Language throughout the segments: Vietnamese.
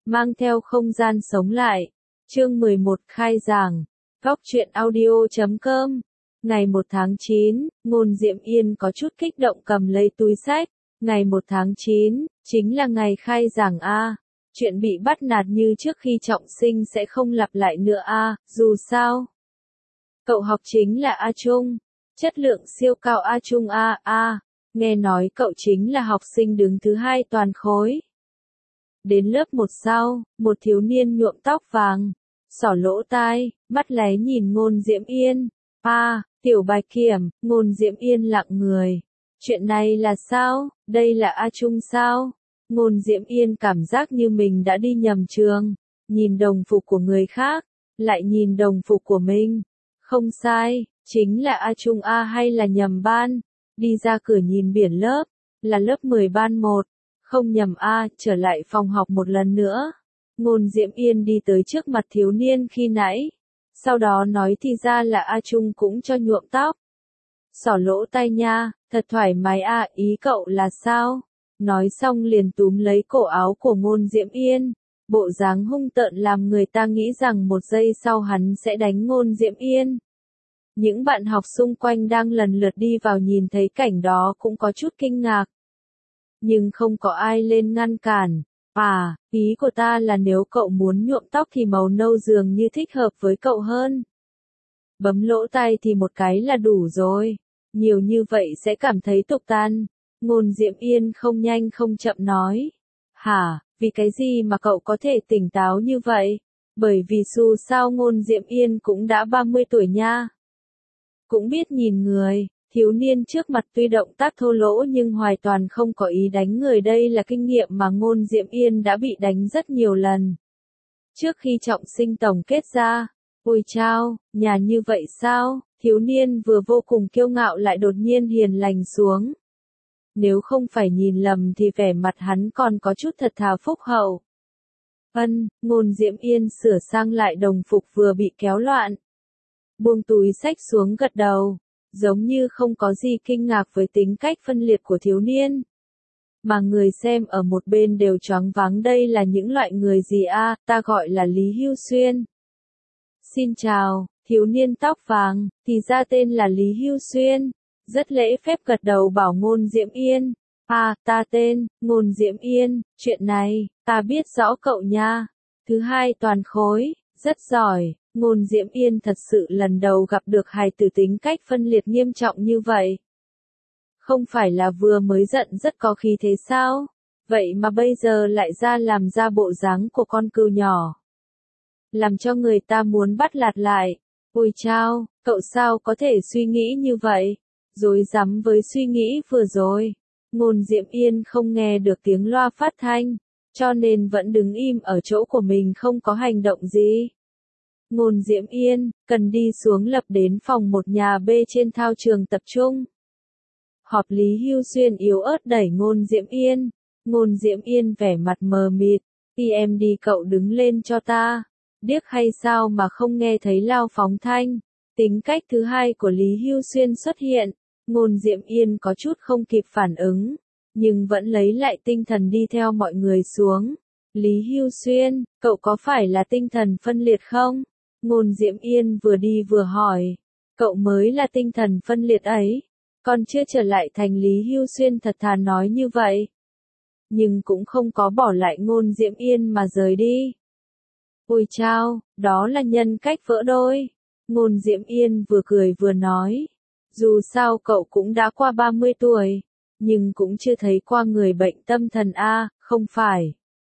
mang theo không gian sống lại. Chương 11 khai giảng. Góc truyện audio.com. Ngày 1 tháng 9, Ngôn Diệm Yên có chút kích động cầm lấy túi xách. Ngày 1 tháng 9, chính là ngày khai giảng a. Chuyện bị bắt nạt như trước khi trọng sinh sẽ không lặp lại nữa a, dù sao. Cậu học chính là A Trung. Chất lượng siêu cao A Trung a. Nghe nói cậu chính là học sinh đứng thứ 2 toàn khối. Đến lớp 1 sau, một thiếu niên nhuộm tóc vàng, xỏ lỗ tai, mắt lé nhìn Ngôn Diệm Yên. Tiểu Bạch Kiểm, Ngôn Diệm Yên lặng người. Chuyện này là sao? Đây là A Trung sao? Ngôn Diệm Yên cảm giác như mình đã đi nhầm trường. Nhìn đồng phục của người khác, lại nhìn đồng phục của mình. Không sai, chính là A Trung a hay là nhầm ban? Đi ra cửa nhìn biển lớp, là lớp 10 ban 1. Không nhầm a, trở lại phòng học một lần nữa. Ngôn Diệm Yên đi tới trước mặt thiếu niên khi nãy. Sau đó nói thì ra là A Trung cũng cho nhuộm tóc. Xỏ lỗ tai nha, thật thoải mái a, ý cậu là sao? Nói xong liền túm lấy cổ áo của Ngôn Diệm Yên. Bộ dáng hung tợn làm người ta nghĩ rằng một giây sau hắn sẽ đánh Ngôn Diệm Yên. Những bạn học xung quanh đang lần lượt đi vào nhìn thấy cảnh đó cũng có chút kinh ngạc. Nhưng không có ai lên ngăn cản. Ý của ta là nếu cậu muốn nhuộm tóc thì màu nâu dường như thích hợp với cậu hơn. Bấm lỗ tai thì một cái là đủ rồi. Nhiều như vậy sẽ cảm thấy tục tằn. Ngôn Diệm Yên không nhanh không chậm nói. Vì cái gì mà cậu có thể tỉnh táo như vậy? Bởi vì dù sao Ngôn Diệm Yên cũng đã 30 tuổi nha. Cũng biết nhìn người, thiếu niên trước mặt tuy động tác thô lỗ nhưng hoàn toàn không có ý đánh người, đây là kinh nghiệm mà Ngôn Diệm Yên đã bị đánh rất nhiều lần. Trước khi trọng sinh tổng kết ra, ôi chao, nhà như vậy sao, thiếu niên vừa vô cùng kiêu ngạo lại đột nhiên hiền lành xuống. Nếu không phải nhìn lầm thì vẻ mặt hắn còn có chút thật thà phúc hậu. Ngôn Diệm Yên sửa sang lại đồng phục vừa bị kéo loạn. Buông túi xách xuống gật đầu, giống như không có gì kinh ngạc với tính cách phân liệt của thiếu niên. Mà người xem ở một bên đều choáng váng, đây là những loại người gì a, ta gọi là Lý Hưu Xuyên. Xin chào, thiếu niên tóc vàng, thì ra tên là Lý Hưu Xuyên. Rất lễ phép gật đầu bảo Ngôn Diệm Yên. Ta tên, Ngôn Diệm Yên, chuyện này, ta biết rõ cậu nha. Thứ 2 toàn khối, rất giỏi. Ngôn Diệm Yên thật sự lần đầu gặp được hài tử tính cách phân liệt nghiêm trọng như vậy. Không phải là vừa mới giận rất có khí thế sao? Vậy mà bây giờ lại làm ra bộ dáng của con cừu nhỏ. Làm cho người ta muốn bắt lạt lại. Ôi chao, cậu sao có thể suy nghĩ như vậy? Rối rắm với suy nghĩ vừa rồi. Ngôn Diệm Yên không nghe được tiếng loa phát thanh, cho nên vẫn đứng im ở chỗ của mình không có hành động gì. Ngôn Diệm Yên, cần đi xuống lập đến phòng 1 nhà B trên thao trường tập trung. Họp. Lý Hưu Xuyên yếu ớt đẩy Ngôn Diệm Yên. Ngôn Diệm Yên vẻ mặt mờ mịt. Em đi, cậu đứng lên cho ta. Điếc hay sao mà không nghe thấy lao phóng thanh. Tính cách thứ 2 của Lý Hưu Xuyên xuất hiện. Ngôn Diệm Yên có chút không kịp phản ứng, nhưng vẫn lấy lại tinh thần đi theo mọi người xuống. Lý Hưu Xuyên, cậu có phải là tinh thần phân liệt không? Ngôn Diệm Yên vừa đi vừa hỏi. Cậu mới là tinh thần phân liệt ấy. Còn chưa trở lại thành. Lý Hưu Xuyên thật thà nói như vậy. Nhưng cũng không có bỏ lại Ngôn Diệm Yên mà rời đi. Ôi chao, đó là nhân cách vỡ đôi. Ngôn Diệm Yên vừa cười vừa nói. Dù sao cậu cũng đã qua 30 tuổi, nhưng cũng chưa thấy qua người bệnh tâm thần a, không phải.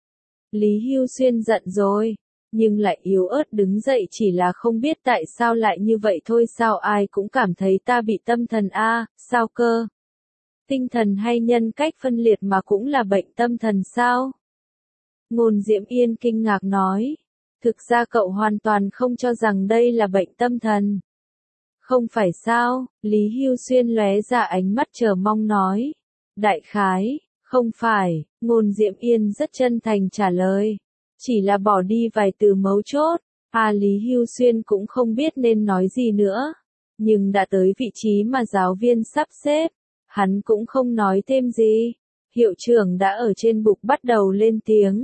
Lý Hưu Xuyên giận rồi, nhưng lại yếu ớt đứng dậy, chỉ là không biết tại sao lại như vậy thôi. Sao ai cũng cảm thấy ta bị tâm thần a, sao cơ? Tinh thần hay nhân cách phân liệt mà cũng là bệnh tâm thần sao? Ngôn Diệm Yên kinh ngạc nói. Thực ra cậu hoàn toàn không cho rằng đây là bệnh tâm thần. Không phải sao? Lý Hưu Xuyên lóe ra ánh mắt chờ mong nói. Đại khái, không phải. Ngôn Diệm Yên rất chân thành trả lời. Chỉ là bỏ đi vài từ mấu chốt. Lý Hưu Xuyên cũng không biết nên nói gì nữa. Nhưng đã tới vị trí mà giáo viên sắp xếp, hắn cũng không nói thêm gì. Hiệu trưởng đã ở trên bục bắt đầu lên tiếng.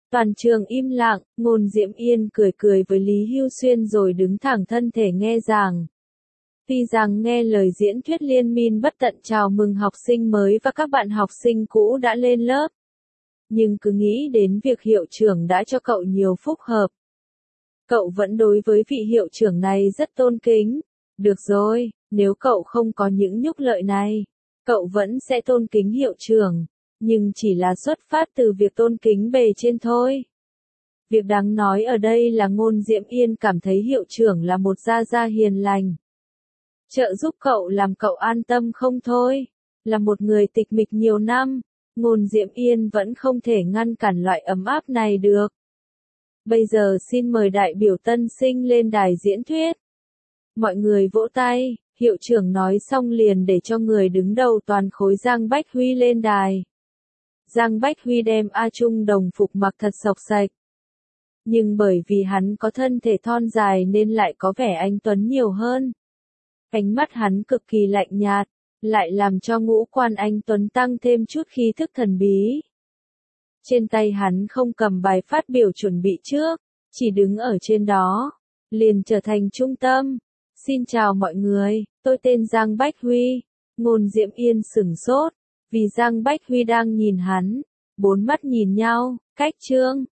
Toàn trường im lặng, Ngôn Diễm Yên cười cười với Lý Hưu Xuyên rồi đứng thẳng thân thể nghe giảng. Tuy rằng nghe lời diễn thuyết liên miên bất tận chào mừng học sinh mới và các bạn học sinh cũ đã lên lớp, nhưng cứ nghĩ đến việc hiệu trưởng đã cho cậu nhiều phúc hợp. Cậu vẫn đối với vị hiệu trưởng này rất tôn kính. Được rồi, nếu cậu không có những nhúc lợi này, cậu vẫn sẽ tôn kính hiệu trưởng, nhưng chỉ là xuất phát từ việc tôn kính bề trên thôi. Việc đáng nói ở đây là Ngôn Diễm Yên cảm thấy hiệu trưởng là một gia gia hiền lành, trợ giúp cậu làm cậu an tâm không thôi. Là một người tịch mịch nhiều năm, Ngôn Diễm Yên vẫn không thể ngăn cản loại ấm áp này được. Bây giờ xin mời đại biểu tân sinh lên đài diễn thuyết. Mọi người vỗ tay, hiệu trưởng nói xong liền để cho người đứng đầu toàn khối Giang Bách Huy lên đài. Giang Bách Huy đem A Trung đồng phục mặc thật xộc xạch. Nhưng bởi vì hắn có thân thể thon dài nên lại có vẻ anh tuấn nhiều hơn. Ánh mắt hắn cực kỳ lạnh nhạt, lại làm cho ngũ quan anh tuấn tăng thêm chút khí thức thần bí. Trên tay hắn không cầm bài phát biểu chuẩn bị trước, chỉ đứng ở trên đó, liền trở thành trung tâm. Xin chào mọi người, tôi tên Giang Bách Huy. Ngôn Diễm Yên sửng sốt, vì Giang Bách Huy đang nhìn hắn, bốn mắt nhìn nhau, cách chương.